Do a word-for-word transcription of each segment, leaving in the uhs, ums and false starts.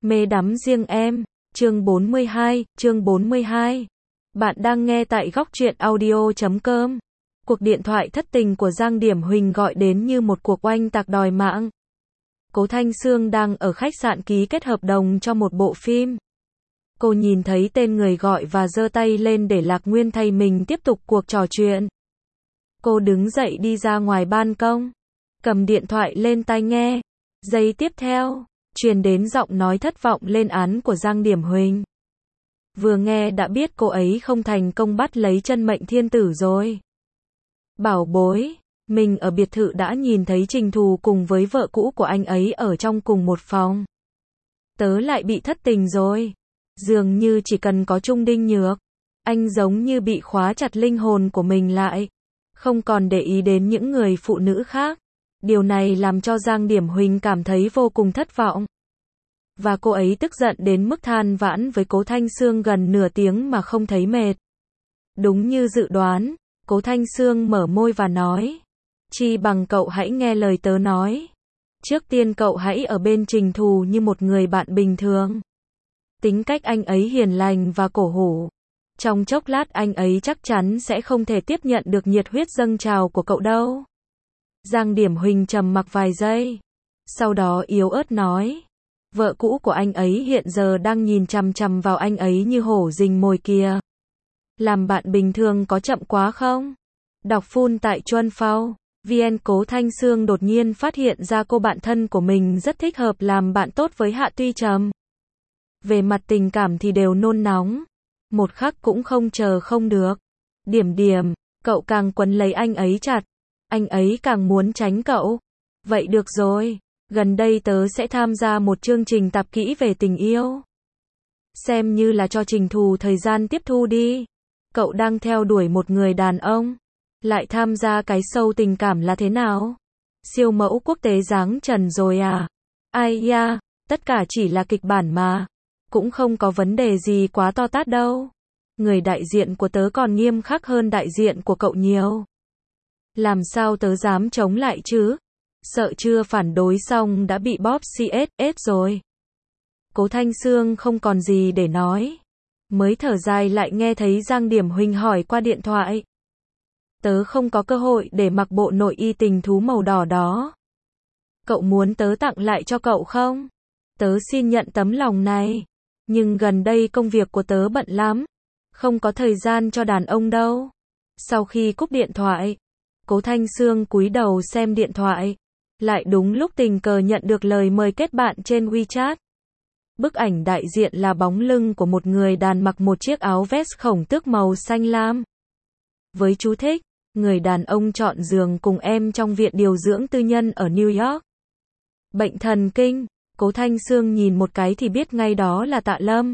Mê đắm riêng em, chương bốn mươi hai, chương bốn mươi hai. Bạn đang nghe tại góc truyện audio chấm com. Cuộc điện thoại thất tình của Giang Điểm Huỳnh gọi đến như một cuộc oanh tạc đòi mạng. Cố Thanh Sương đang ở khách sạn ký kết hợp đồng cho một bộ phim. Cô nhìn thấy tên người gọi và giơ tay lên để Lạc Nguyên thay mình tiếp tục cuộc trò chuyện. Cô đứng dậy đi ra ngoài ban công, cầm điện thoại lên tai nghe. Giây tiếp theo, truyền đến giọng nói thất vọng lên án của Giang Điểm Huỳnh. Vừa nghe đã biết cô ấy không thành công bắt lấy chân mệnh thiên tử rồi. Bảo bối, mình ở biệt thự đã nhìn thấy Trình Thù cùng với vợ cũ của anh ấy ở trong cùng một phòng. Tớ lại bị thất tình rồi. Dường như chỉ cần có Trung Đinh Nhược, anh giống như bị khóa chặt linh hồn của mình lại, không còn để ý đến những người phụ nữ khác. Điều này làm cho Giang Điểm Huỳnh cảm thấy vô cùng thất vọng. Và cô ấy tức giận đến mức than vãn với Cố Thanh Sương gần nửa tiếng mà không thấy mệt. Đúng như dự đoán, Cố Thanh Sương mở môi và nói: Chi bằng cậu hãy nghe lời tớ nói. Trước tiên cậu hãy ở bên Trình Thù như một người bạn bình thường. Tính cách anh ấy hiền lành và cổ hủ. Trong chốc lát anh ấy chắc chắn sẽ không thể tiếp nhận được nhiệt huyết dâng trào của cậu đâu. Giang Điểm Huỳnh trầm mặc vài giây. Sau đó yếu ớt nói: Vợ cũ của anh ấy hiện giờ đang nhìn chằm chằm vào anh ấy như hổ rình mồi kìa. Làm bạn bình thường có chậm quá không? Đọc full tại Chuan Phao. vê en Cố Thanh Sương đột nhiên phát hiện ra cô bạn thân của mình rất thích hợp làm bạn tốt với Hạ Tuy Trầm. Về mặt tình cảm thì đều nôn nóng. Một khắc cũng không chờ không được. Điểm điểm, cậu càng quấn lấy anh ấy chặt. Anh ấy càng muốn tránh cậu. Vậy được rồi, gần đây tớ sẽ tham gia một chương trình tạp kỹ về tình yêu. Xem như là cho Trình Thù thời gian tiếp thu đi. Cậu đang theo đuổi một người đàn ông, lại tham gia cái show tình cảm là thế nào? Siêu mẫu quốc tế dáng trần rồi à? Ai da, tất cả chỉ là kịch bản mà. Cũng không có vấn đề gì quá to tát đâu. Người đại diện của tớ còn nghiêm khắc hơn đại diện của cậu nhiều. Làm sao tớ dám chống lại chứ? Sợ chưa phản đối xong đã bị bóp xê ét ét rồi. Cố Thanh Sương không còn gì để nói. Mới thở dài lại nghe thấy Giang Điểm Huỳnh hỏi qua điện thoại. Tớ không có cơ hội để mặc bộ nội y tình thú màu đỏ đó. Cậu muốn tớ tặng lại cho cậu không? Tớ xin nhận tấm lòng này. Nhưng gần đây công việc của tớ bận lắm. Không có thời gian cho đàn ông đâu. Sau khi cúp điện thoại, Cố Thanh Sương cúi đầu xem điện thoại. Lại đúng lúc tình cờ nhận được lời mời kết bạn trên WeChat. Bức ảnh đại diện là bóng lưng của một người đàn mặc một chiếc áo vest khổng tước màu xanh lam. Với chú thích, người đàn ông chọn giường cùng em trong viện điều dưỡng tư nhân ở New York. Bệnh thần kinh, Cố Thanh Sương nhìn một cái thì biết ngay đó là Tạ Lâm.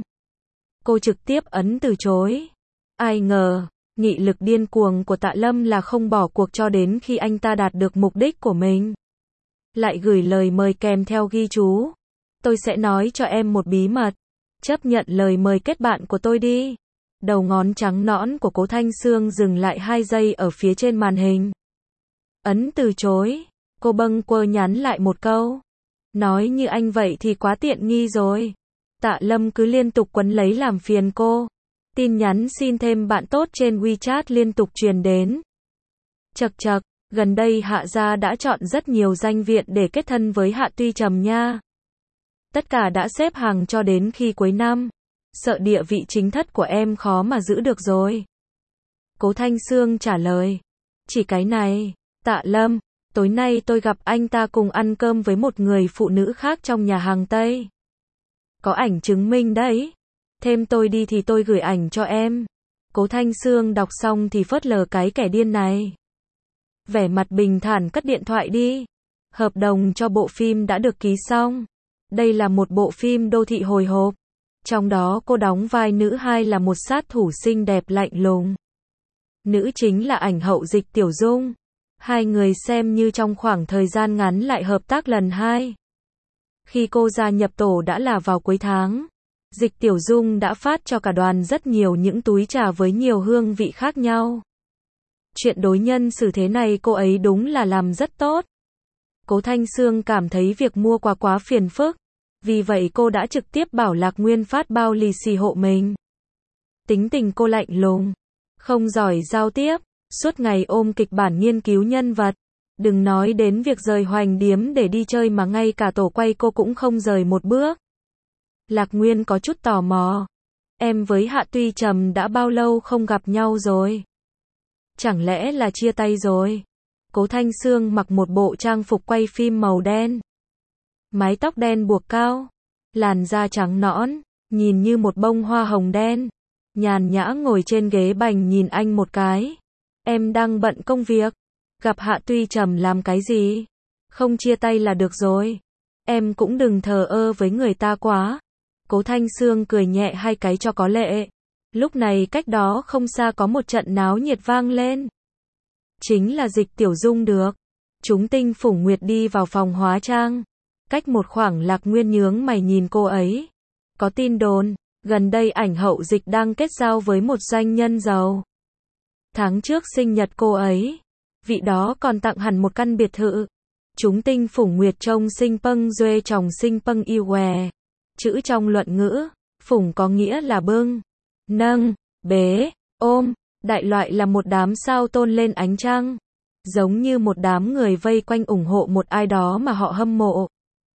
Cô trực tiếp ấn từ chối. Ai ngờ, nghị lực điên cuồng của Tạ Lâm là không bỏ cuộc cho đến khi anh ta đạt được mục đích của mình. Lại gửi lời mời kèm theo ghi chú. Tôi sẽ nói cho em một bí mật. Chấp nhận lời mời kết bạn của tôi đi. Đầu ngón trắng nõn của Cố Thanh Sương dừng lại hai giây ở phía trên màn hình. Ấn từ chối. Cô bâng quơ nhắn lại một câu. Nói như anh vậy thì quá tiện nghi rồi. Tạ Lâm cứ liên tục quấn lấy làm phiền cô. Tin nhắn xin thêm bạn tốt trên WeChat liên tục truyền đến. Chật chật, gần đây Hạ gia đã chọn rất nhiều danh viện để kết thân với Hạ Tuy Trầm nha. Tất cả đã xếp hàng cho đến khi cuối năm. Sợ địa vị chính thất của em khó mà giữ được rồi. Cố Thanh Sương trả lời. Chỉ cái này, Tạ Lâm, tối nay tôi gặp anh ta cùng ăn cơm với một người phụ nữ khác trong nhà hàng Tây. Có ảnh chứng minh đấy. Thêm tôi đi thì tôi gửi ảnh cho em. Cố Thanh Sương đọc xong thì phớt lờ cái kẻ điên này. Vẻ mặt bình thản cất điện thoại đi. Hợp đồng cho bộ phim đã được ký xong. Đây là một bộ phim đô thị hồi hộp. Trong đó cô đóng vai nữ hai là một sát thủ xinh đẹp lạnh lùng. Nữ chính là ảnh hậu Dịch Tiểu Dung. Hai người xem như trong khoảng thời gian ngắn lại hợp tác lần hai. Khi cô gia nhập tổ đã là vào cuối tháng. Dịch Tiểu Dung đã phát cho cả đoàn rất nhiều những túi trà với nhiều hương vị khác nhau. Chuyện đối nhân xử thế này cô ấy đúng là làm rất tốt. Cố Thanh Sương cảm thấy việc mua quà quá phiền phức. Vì vậy cô đã trực tiếp bảo Lạc Nguyên phát bao lì xì hộ mình. Tính tình cô lạnh lùng, không giỏi giao tiếp, suốt ngày ôm kịch bản nghiên cứu nhân vật. Đừng nói đến việc rời Hoành Điếm để đi chơi mà ngay cả tổ quay cô cũng không rời một bước. Lạc Nguyên có chút tò mò. Em với Hạ Tuy Trầm đã bao lâu không gặp nhau rồi? Chẳng lẽ là chia tay rồi? Cố Thanh Sương mặc một bộ trang phục quay phim màu đen. Mái tóc đen buộc cao. Làn da trắng nõn, nhìn như một bông hoa hồng đen. Nhàn nhã ngồi trên ghế bành nhìn anh một cái. Em đang bận công việc. Gặp Hạ Tuy Trầm làm cái gì? Không chia tay là được rồi. Em cũng đừng thờ ơ với người ta quá. Cố Thanh Sương cười nhẹ hai cái cho có lệ. Lúc này cách đó không xa có một trận náo nhiệt vang lên. Chính là Dịch Tiểu Dung được. Chúng tinh Phủng Nguyệt đi vào phòng hóa trang. Cách một khoảng Lạc Nguyên nhướng mày nhìn cô ấy. Có tin đồn, gần đây ảnh hậu Dịch đang kết giao với một doanh nhân giàu. Tháng trước sinh nhật cô ấy, vị đó còn tặng hẳn một căn biệt thự. Chúng tinh Phủng Nguyệt trông sinh pâng duê chồng sinh pâng yêu què. Chữ trong luận ngữ, Phủng có nghĩa là bưng, nâng, bế, ôm, đại loại là một đám sao tôn lên ánh trăng. Giống như một đám người vây quanh ủng hộ một ai đó mà họ hâm mộ.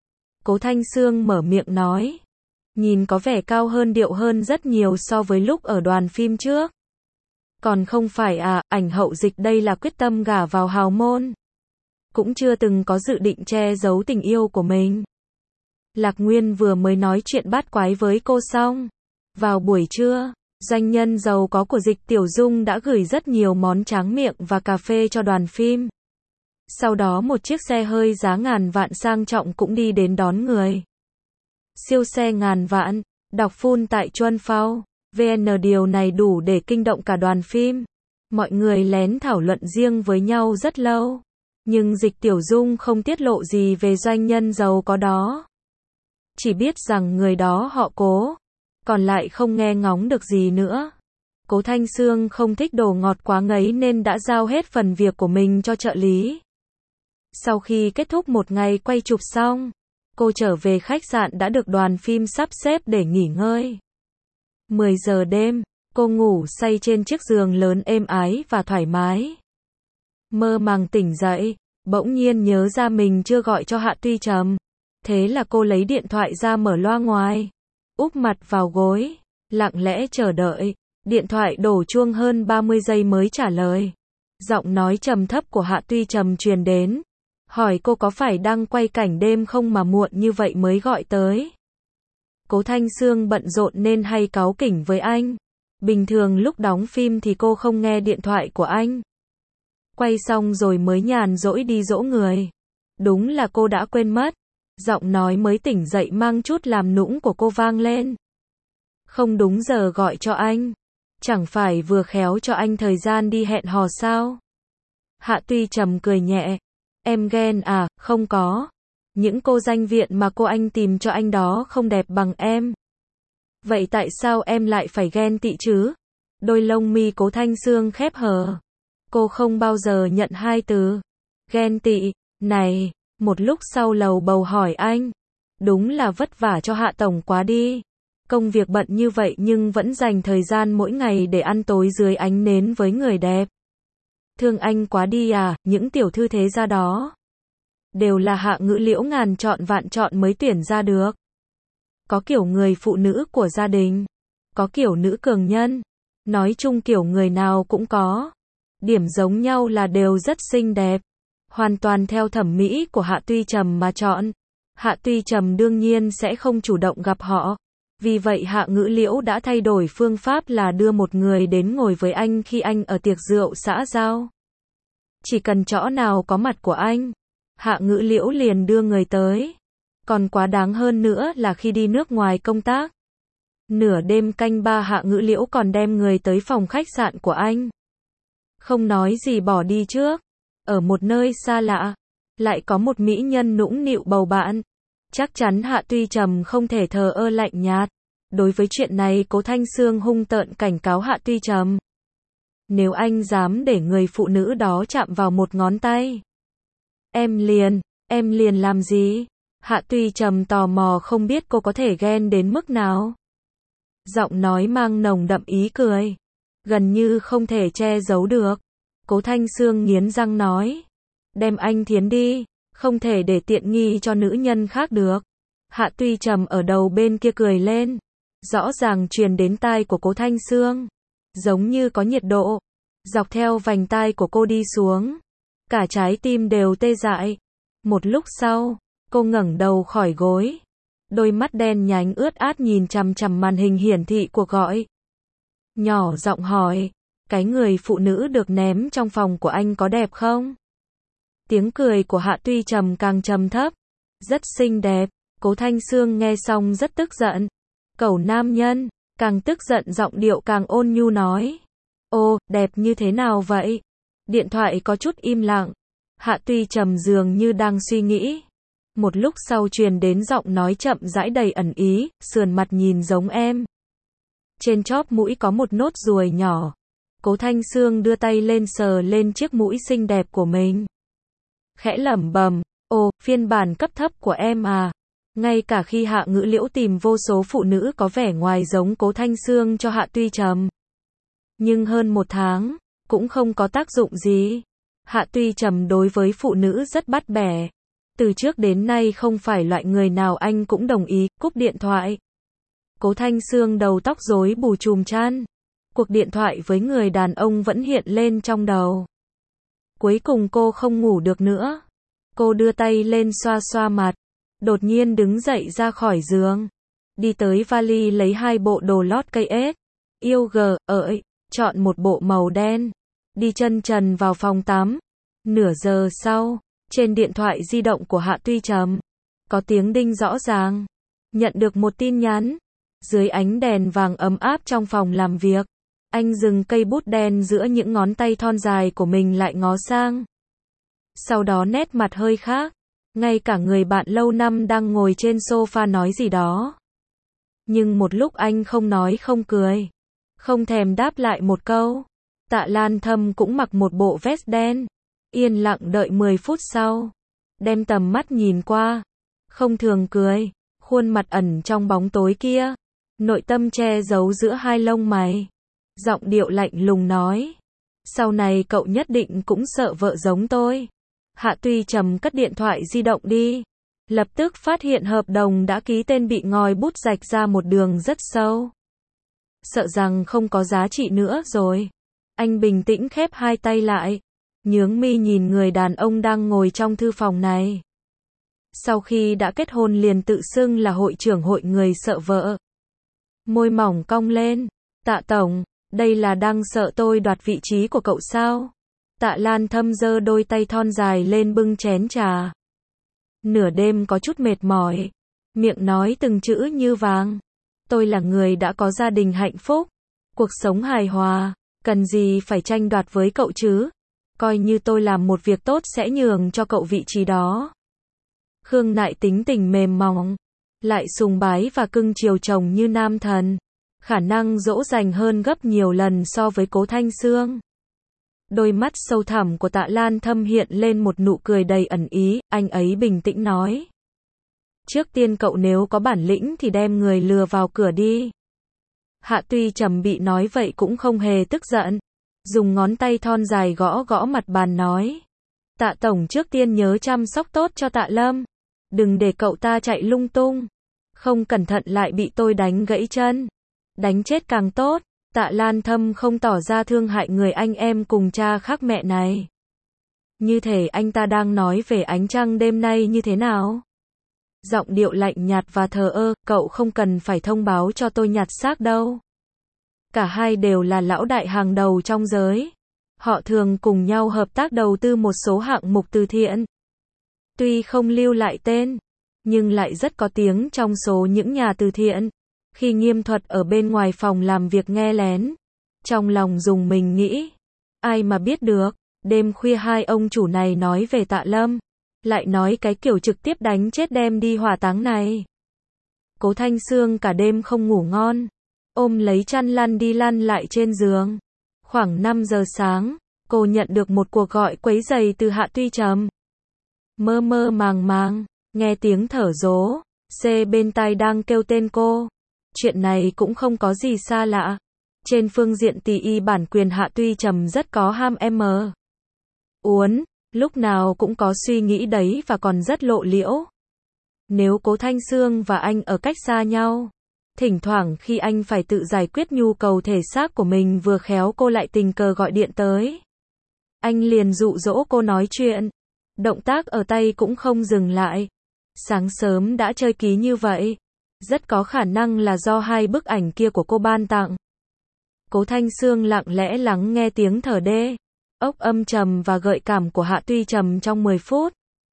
Cố Thanh Sương mở miệng nói. Nhìn có vẻ cao hơn điệu hơn rất nhiều so với lúc ở đoàn phim trước. Còn không phải à, ảnh hậu Dịch đây là quyết tâm gả vào hào môn. Cũng chưa từng có dự định che giấu tình yêu của mình. Lạc Nguyên vừa mới nói chuyện bát quái với cô xong. Vào buổi trưa, doanh nhân giàu có của Dịch Tiểu Dung đã gửi rất nhiều món tráng miệng và cà phê cho đoàn phim. Sau đó một chiếc xe hơi giá ngàn vạn sang trọng cũng đi đến đón người. Siêu xe ngàn vạn, đọc full tại Chuân Phao, vê en điều này đủ để kinh động cả đoàn phim. Mọi người lén thảo luận riêng với nhau rất lâu. Nhưng Dịch Tiểu Dung không tiết lộ gì về doanh nhân giàu có đó. Chỉ biết rằng người đó họ Cố. Còn lại không nghe ngóng được gì nữa. Cố Thanh Sương không thích đồ ngọt quá ngấy nên đã giao hết phần việc của mình cho trợ lý. Sau khi kết thúc một ngày quay chụp xong, cô trở về khách sạn đã được đoàn phim sắp xếp để nghỉ ngơi. mười giờ đêm, cô ngủ say trên chiếc giường lớn êm ái và thoải mái. Mơ màng tỉnh dậy, bỗng nhiên nhớ ra mình chưa gọi cho Hạ Tuy Trầm. Thế là cô lấy điện thoại ra mở loa ngoài. Úp mặt vào gối, lặng lẽ chờ đợi. Điện thoại đổ chuông hơn ba mươi giây mới trả lời. Giọng nói trầm thấp của Hạ Tuy Trầm truyền đến. Hỏi cô có phải đang quay cảnh đêm không mà muộn như vậy mới gọi tới. Cố Thanh Sương bận rộn nên hay cáu kỉnh với anh. Bình thường lúc đóng phim thì cô không nghe điện thoại của anh. Quay xong rồi mới nhàn rỗi đi dỗ người. Đúng là cô đã quên mất. Giọng nói mới tỉnh dậy mang chút làm nũng của cô vang lên. Không đúng giờ gọi cho anh. Chẳng phải vừa khéo cho anh thời gian đi hẹn hò sao? Hạ Tuy Trầm cười nhẹ. Em ghen à, không có. Những cô danh viện mà cô anh tìm cho anh đó không đẹp bằng em. Vậy tại sao em lại phải ghen tị chứ? Đôi lông mi Cố Thanh Sương khép hờ. Cô không bao giờ nhận hai từ ghen tị này. Một lúc sau lầu bầu hỏi anh. Đúng là vất vả cho Hạ Tổng quá đi. Công việc bận như vậy nhưng vẫn dành thời gian mỗi ngày để ăn tối dưới ánh nến với người đẹp. Thương anh quá đi à, những tiểu thư thế gia đó. Đều là Hạ Ngữ Liễu ngàn chọn vạn chọn mới tuyển ra được. Có kiểu người phụ nữ của gia đình. Có kiểu nữ cường nhân. Nói chung kiểu người nào cũng có. Điểm giống nhau là đều rất xinh đẹp. Hoàn toàn theo thẩm mỹ của Hạ Tuy Trầm mà chọn. Hạ Tuy Trầm đương nhiên sẽ không chủ động gặp họ. Vì vậy Hạ Ngữ Liễu đã thay đổi phương pháp là đưa một người đến ngồi với anh khi anh ở tiệc rượu xã giao. Chỉ cần chỗ nào có mặt của anh, Hạ Ngữ Liễu liền đưa người tới. Còn quá đáng hơn nữa là khi đi nước ngoài công tác. Nửa đêm canh ba Hạ Ngữ Liễu còn đem người tới phòng khách sạn của anh. Không nói gì bỏ đi trước. Ở một nơi xa lạ, lại có một mỹ nhân nũng nịu bầu bạn. Chắc chắn Hạ Tuy Trầm không thể thờ ơ lạnh nhạt. Đối với chuyện này Cố Thanh Sương hung tợn cảnh cáo Hạ Tuy Trầm. Nếu anh dám để người phụ nữ đó chạm vào một ngón tay, em liền, em liền làm gì? Hạ Tuy Trầm tò mò không biết cô có thể ghen đến mức nào. Giọng nói mang nồng đậm ý cười, gần như không thể che giấu được. Cố Thanh Sương nghiến răng nói, đem anh thiến đi, không thể để tiện nghi cho nữ nhân khác được. Hạ Tuy Trầm ở đầu bên kia cười lên, rõ ràng truyền đến tai của Cố Thanh Sương, giống như có nhiệt độ, dọc theo vành tai của cô đi xuống, cả trái tim đều tê dại. Một lúc sau, cô ngẩng đầu khỏi gối, đôi mắt đen nhánh ướt át nhìn chằm chằm màn hình hiển thị cuộc gọi. Nhỏ giọng hỏi, cái người phụ nữ được ném trong phòng của anh có đẹp không? Tiếng cười của Hạ Tuy Trầm càng trầm thấp, rất xinh đẹp. Cố Thanh Sương nghe xong rất tức giận. Cẩu nam nhân, càng tức giận giọng điệu càng ôn nhu nói. Ô, đẹp như thế nào vậy? Điện thoại có chút im lặng. Hạ Tuy Trầm dường như đang suy nghĩ. Một lúc sau truyền đến giọng nói chậm rãi đầy ẩn ý, sườn mặt nhìn giống em. Trên chóp mũi có một nốt ruồi nhỏ. Cố Thanh Sương đưa tay lên sờ lên chiếc mũi xinh đẹp của mình. Khẽ lẩm bẩm, ồ, phiên bản cấp thấp của em à. Ngay cả khi Hạ Ngữ Liễu tìm vô số phụ nữ có vẻ ngoài giống Cố Thanh Sương cho Hạ Tuy Trầm. Nhưng hơn một tháng, cũng không có tác dụng gì. Hạ Tuy Trầm đối với phụ nữ rất bắt bẻ. Từ trước đến nay không phải loại người nào anh cũng đồng ý, cúp điện thoại. Cố Thanh Sương đầu tóc rối bù chùm chăn. Cuộc điện thoại với người đàn ông vẫn hiện lên trong đầu. Cuối cùng cô không ngủ được nữa. Cô đưa tay lên xoa xoa mặt. Đột nhiên đứng dậy ra khỏi giường. Đi tới vali lấy hai bộ đồ lót cây ếch. Yêu gờ, ợi, chọn một bộ màu đen. Đi chân trần vào phòng tắm. Nửa giờ sau, trên điện thoại di động của Hạ Tuy Trầm, có tiếng đinh rõ ràng. Nhận được một tin nhắn. Dưới ánh đèn vàng ấm áp trong phòng làm việc, anh dừng cây bút đen giữa những ngón tay thon dài của mình lại ngó sang. Sau đó nét mặt hơi khác. Ngay cả người bạn lâu năm đang ngồi trên sofa nói gì đó. Nhưng một lúc anh không nói không cười. Không thèm đáp lại một câu. Tạ Lan Thâm cũng mặc một bộ vest đen. Yên lặng đợi mười phút sau. Đem tầm mắt nhìn qua. Không thường cười. Khuôn mặt ẩn trong bóng tối kia. Nội tâm che giấu giữa hai lông mày. Giọng điệu lạnh lùng nói. Sau này cậu nhất định cũng sợ vợ giống tôi. Hạ Tuy Trầm cất điện thoại di động đi. Lập tức phát hiện hợp đồng đã ký tên bị ngòi bút rạch ra một đường rất sâu. Sợ rằng không có giá trị nữa rồi. Anh bình tĩnh khép hai tay lại. Nhướng mi nhìn người đàn ông đang ngồi trong thư phòng này. Sau khi đã kết hôn liền tự xưng là hội trưởng hội người sợ vợ. Môi mỏng cong lên. Tạ tổng, đây là đang sợ tôi đoạt vị trí của cậu sao? Tạ Lan Thâm giơ đôi tay thon dài lên bưng chén trà. Nửa đêm có chút mệt mỏi. Miệng nói từng chữ như vàng. Tôi là người đã có gia đình hạnh phúc. Cuộc sống hài hòa. Cần gì phải tranh đoạt với cậu chứ? Coi như tôi làm một việc tốt sẽ nhường cho cậu vị trí đó. Khương Nại tính tình mềm mỏng. Lại sùng bái và cưng chiều chồng như nam thần. Khả năng dỗ dành hơn gấp nhiều lần so với Cố Thanh Sương. Đôi mắt sâu thẳm của Tạ Lan Thâm hiện lên một nụ cười đầy ẩn ý, anh ấy bình tĩnh nói. Trước tiên cậu nếu có bản lĩnh thì đem người lừa vào cửa đi. Hạ Tuy Trầm bị nói vậy cũng không hề tức giận. Dùng ngón tay thon dài gõ gõ mặt bàn nói. Tạ tổng trước tiên nhớ chăm sóc tốt cho Tạ Lâm. Đừng để cậu ta chạy lung tung. Không cẩn thận lại bị tôi đánh gãy chân. Đánh chết càng tốt. Tạ Lan Thâm không tỏ ra thương hại người anh em cùng cha khác mẹ này. Như thể anh ta đang nói về ánh trăng đêm nay như thế nào. Giọng điệu lạnh nhạt và thờ ơ, cậu không cần phải thông báo cho tôi nhặt xác đâu. Cả hai đều là lão đại hàng đầu trong giới. Họ thường cùng nhau hợp tác đầu tư một số hạng mục từ thiện. Tuy không lưu lại tên, nhưng lại rất có tiếng trong số những nhà từ thiện. Khi Nghiêm Thuật ở bên ngoài phòng làm việc nghe lén, trong lòng dùng mình nghĩ, ai mà biết được, đêm khuya hai ông chủ này nói về Tạ Lâm, lại nói cái kiểu trực tiếp đánh chết đem đi hỏa táng này. Cố Thanh Sương cả đêm không ngủ ngon, ôm lấy chăn lăn đi lăn lại trên giường. Khoảng năm giờ sáng, cô nhận được một cuộc gọi quấy rầy từ Hạ Tuy Trầm. Mơ mơ màng màng, Nghe tiếng thở dố, C bên tai đang kêu tên cô. Chuyện này cũng không có gì xa lạ. Trên phương diện tỷ y bản quyền Hạ Tuy Trầm rất có ham M. Uốn, lúc nào cũng có suy nghĩ đấy và còn rất lộ liễu. Nếu Cố Thanh Sương và anh ở cách xa nhau, thỉnh thoảng khi anh phải tự giải quyết nhu cầu thể xác của mình vừa khéo cô lại tình cờ gọi điện tới. Anh liền dụ dỗ cô nói chuyện. Động tác ở tay cũng không dừng lại. Sáng sớm đã chơi ký như vậy. Rất có khả năng là do hai bức ảnh kia của cô ban tặng. Cố Thanh Sương lặng lẽ lắng nghe tiếng thở đê, ốc âm trầm và gợi cảm của Hạ Tuy Trầm trong mười phút.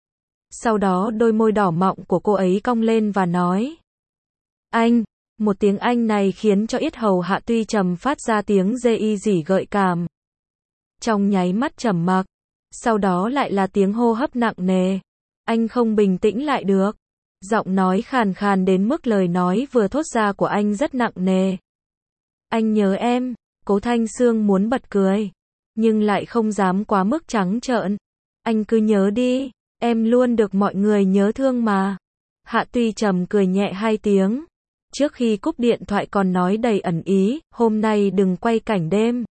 Sau đó đôi môi đỏ mọng của cô ấy cong lên và nói. Anh, một tiếng Anh này khiến cho yết hầu Hạ Tuy Trầm phát ra tiếng dê y dỉ gợi cảm. Trong nháy mắt trầm mặc, sau đó lại là tiếng hô hấp nặng nề. Anh không bình tĩnh lại được. Giọng nói khàn khàn đến mức lời nói vừa thốt ra của anh rất nặng nề. Anh nhớ em. Cố Thanh Sương muốn bật cười, nhưng lại không dám quá mức trắng trợn. Anh cứ nhớ đi, em luôn được mọi người nhớ thương mà. Hạ Tuy Trầm cười nhẹ hai tiếng. Trước khi cúp điện thoại còn nói đầy ẩn ý, hôm nay đừng quay cảnh đêm.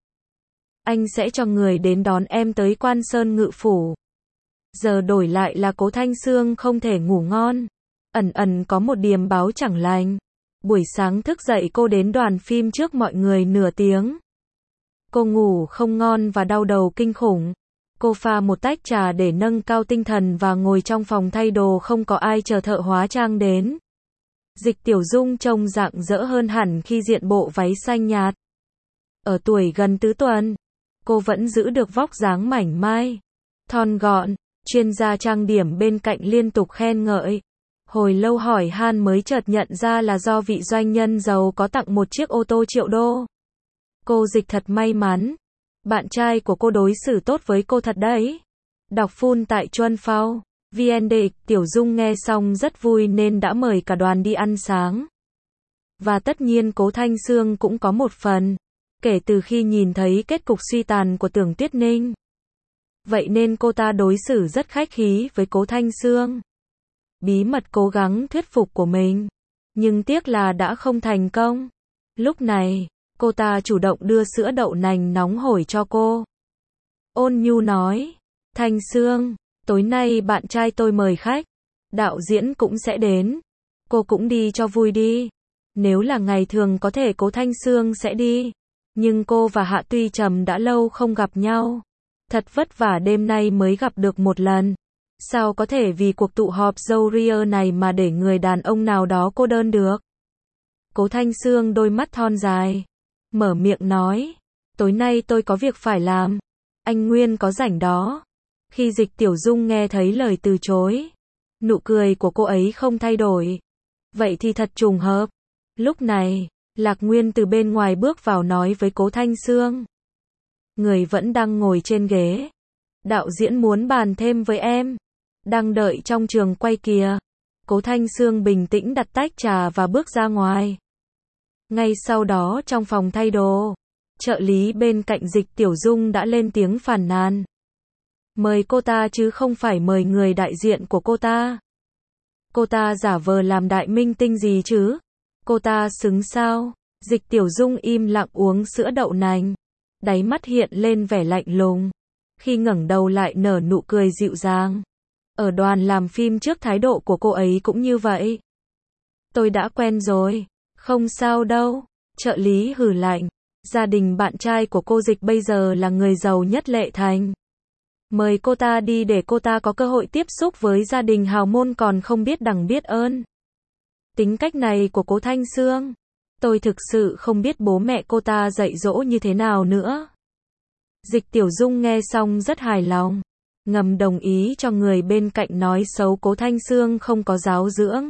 Anh sẽ cho người đến đón em tới Quan Sơn Ngự Phủ. Giờ đổi lại là Cố Thanh Sương không thể ngủ ngon. Ẩn ẩn có một điềm báo chẳng lành. Buổi sáng thức dậy cô đến đoàn phim trước mọi người nửa tiếng. Cô ngủ không ngon và đau đầu kinh khủng. Cô pha một tách trà để nâng cao tinh thần và ngồi trong phòng thay đồ không có ai chờ thợ hóa trang đến. Dịch Tiểu Dung trông rạng rỡ hơn hẳn khi diện bộ váy xanh nhạt. Ở tuổi gần tứ tuần, cô vẫn giữ được vóc dáng mảnh mai, thon gọn. Chuyên gia trang điểm bên cạnh liên tục khen ngợi. Hồi lâu hỏi han mới chợt nhận ra là do vị doanh nhân giàu có tặng một chiếc ô tô triệu đô. Cô Dịch thật may mắn. Bạn trai của cô đối xử tốt với cô thật đấy. Đọc full tại Chuân Phao. vê en đê. Tiểu Dung nghe xong rất vui nên đã mời cả đoàn đi ăn sáng. Và tất nhiên Cố Thanh Sương cũng có một phần. Kể từ khi nhìn thấy kết cục suy tàn của Tưởng Tuyết Ninh. Vậy nên cô ta đối xử rất khách khí với Cố Thanh Sương. Bí mật cố gắng thuyết phục của mình. Nhưng tiếc là đã không thành công. Lúc này, cô ta chủ động đưa sữa đậu nành nóng hổi cho cô. Ôn nhu nói. Thanh Sương, tối nay bạn trai tôi mời khách. Đạo diễn cũng sẽ đến. Cô cũng đi cho vui đi. Nếu là ngày thường có thể Cố Thanh Sương sẽ đi. Nhưng cô và Hạ Tuy Trầm đã lâu không gặp nhau. Thật vất vả đêm nay mới gặp được một lần. Sao có thể vì cuộc tụ họp dâu ria này mà để người đàn ông nào đó cô đơn được? Cố Thanh Sương đôi mắt thon dài, mở miệng nói. Tối nay tôi có việc phải làm. Anh Nguyên có rảnh đó. Khi Dịch Tiểu Dung nghe thấy lời từ chối, nụ cười của cô ấy không thay đổi. Vậy thì thật trùng hợp. Lúc này, Lạc Nguyên từ bên ngoài bước vào nói với Cố Thanh Sương. Người vẫn đang ngồi trên ghế. Đạo diễn muốn bàn thêm với em. Đang đợi trong trường quay kìa. Cố Thanh Sương bình tĩnh đặt tách trà và bước ra ngoài. Ngay sau đó trong phòng thay đồ, trợ lý bên cạnh Dịch Tiểu Dung đã lên tiếng phàn nàn. Mời cô ta chứ không phải mời người đại diện của cô ta. Cô ta giả vờ làm đại minh tinh gì chứ? Cô ta xứng sao? Dịch Tiểu Dung im lặng uống sữa đậu nành. Đáy mắt hiện lên vẻ lạnh lùng. Khi ngẩng đầu lại nở nụ cười dịu dàng. Ở đoàn làm phim trước thái độ của cô ấy cũng như vậy. Tôi đã quen rồi. Không sao đâu. Trợ lý hừ lạnh. Gia đình bạn trai của cô Dịch bây giờ là người giàu nhất Lệ Thành. Mời cô ta đi để cô ta có cơ hội tiếp xúc với gia đình hào môn còn không biết đẳng biết ơn. Tính cách này của Cố Thanh Sương, tôi thực sự không biết bố mẹ cô ta dạy dỗ như thế nào nữa. Dịch Tiểu Dung nghe xong rất hài lòng, ngầm đồng ý cho người bên cạnh nói xấu Cố Thanh Sương không có giáo dưỡng.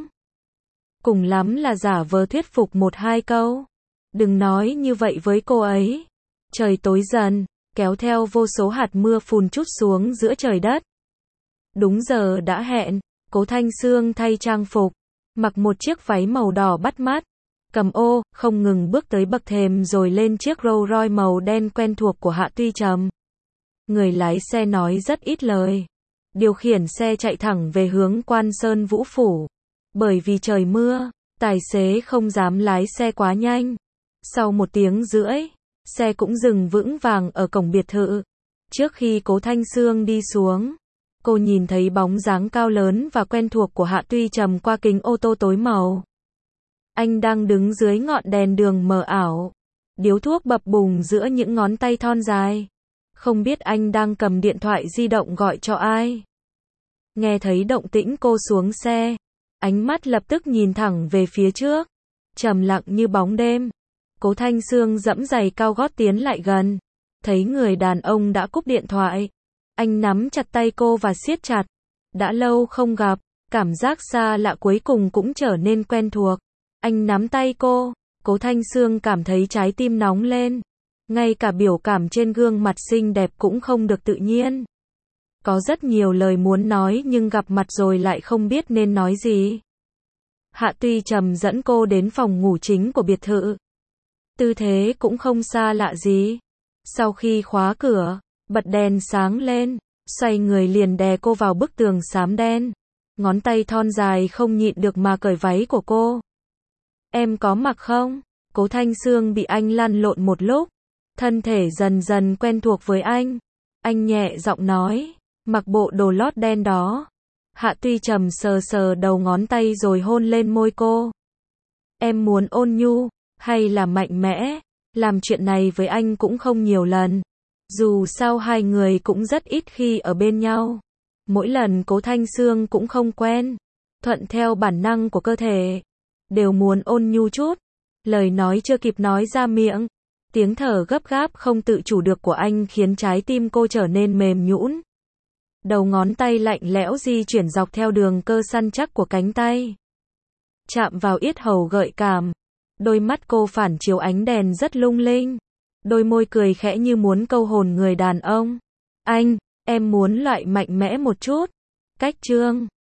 Cùng lắm là giả vờ thuyết phục một hai câu. Đừng nói như vậy với cô ấy. Trời tối dần, kéo theo vô số hạt mưa phùn trút xuống giữa trời đất. Đúng giờ đã hẹn, Cố Thanh Sương thay trang phục, mặc một chiếc váy màu đỏ bắt mắt, cầm ô, không ngừng bước tới bậc thềm rồi lên chiếc Rolls Royce màu đen quen thuộc của Hạ Tuy Trầm. Người lái xe nói rất ít lời. điều khiển xe chạy thẳng về hướng Quan Sơn Vũ Phủ. Bởi vì trời mưa, tài xế không dám lái xe quá nhanh. Sau một tiếng rưỡi, xe cũng dừng vững vàng ở cổng biệt thự. Trước khi Cố Thanh Sương đi xuống, cô nhìn thấy bóng dáng cao lớn và quen thuộc của Hạ Tuy Trầm qua kính ô tô tối màu. Anh đang đứng dưới ngọn đèn đường mờ ảo, điếu thuốc bập bùng giữa những ngón tay thon dài. Không biết anh đang cầm điện thoại di động gọi cho ai. Nghe thấy động tĩnh cô xuống xe, ánh mắt lập tức nhìn thẳng về phía trước, trầm lặng như bóng đêm. Cố Thanh Sương dẫm giày cao gót tiến lại gần, thấy người đàn ông đã cúp điện thoại. Anh nắm chặt tay cô và siết chặt. Đã lâu không gặp, cảm giác xa lạ cuối cùng cũng trở nên quen thuộc. Anh nắm tay cô, Cố Thanh Sương cảm thấy trái tim nóng lên. Ngay cả biểu cảm trên gương mặt xinh đẹp cũng không được tự nhiên. Có rất nhiều lời muốn nói nhưng gặp mặt rồi lại không biết nên nói gì. Hạ Tuy Trầm dẫn cô đến phòng ngủ chính của biệt thự. Tư thế cũng không xa lạ gì. Sau khi khóa cửa, bật đèn sáng lên, xoay người liền đè cô vào bức tường xám đen. Ngón tay thon dài không nhịn được mà cởi váy của cô. Em có mặc không? Cố Thanh Sương bị anh lăn lộn một lúc, thân thể dần dần quen thuộc với anh. Anh nhẹ giọng nói, mặc bộ đồ lót đen đó. Hạ Tuy Trầm sờ sờ đầu ngón tay rồi hôn lên môi cô. Em muốn ôn nhu, hay là mạnh mẽ? Làm chuyện này với anh cũng không nhiều lần. Dù sao hai người cũng rất ít khi ở bên nhau. Mỗi lần Cố Thanh Sương cũng không quen. Thuận theo bản năng của cơ thể, đều muốn ôn nhu chút. Lời nói chưa kịp nói ra miệng, tiếng thở gấp gáp không tự chủ được của anh khiến trái tim cô trở nên mềm nhũn. Đầu ngón tay lạnh lẽo di chuyển dọc theo đường cơ săn chắc của cánh tay, chạm vào yết hầu gợi cảm. Đôi mắt cô phản chiếu ánh đèn rất lung linh. Đôi môi cười khẽ như muốn câu hồn người đàn ông. Anh, em muốn loại mạnh mẽ một chút. Cách chương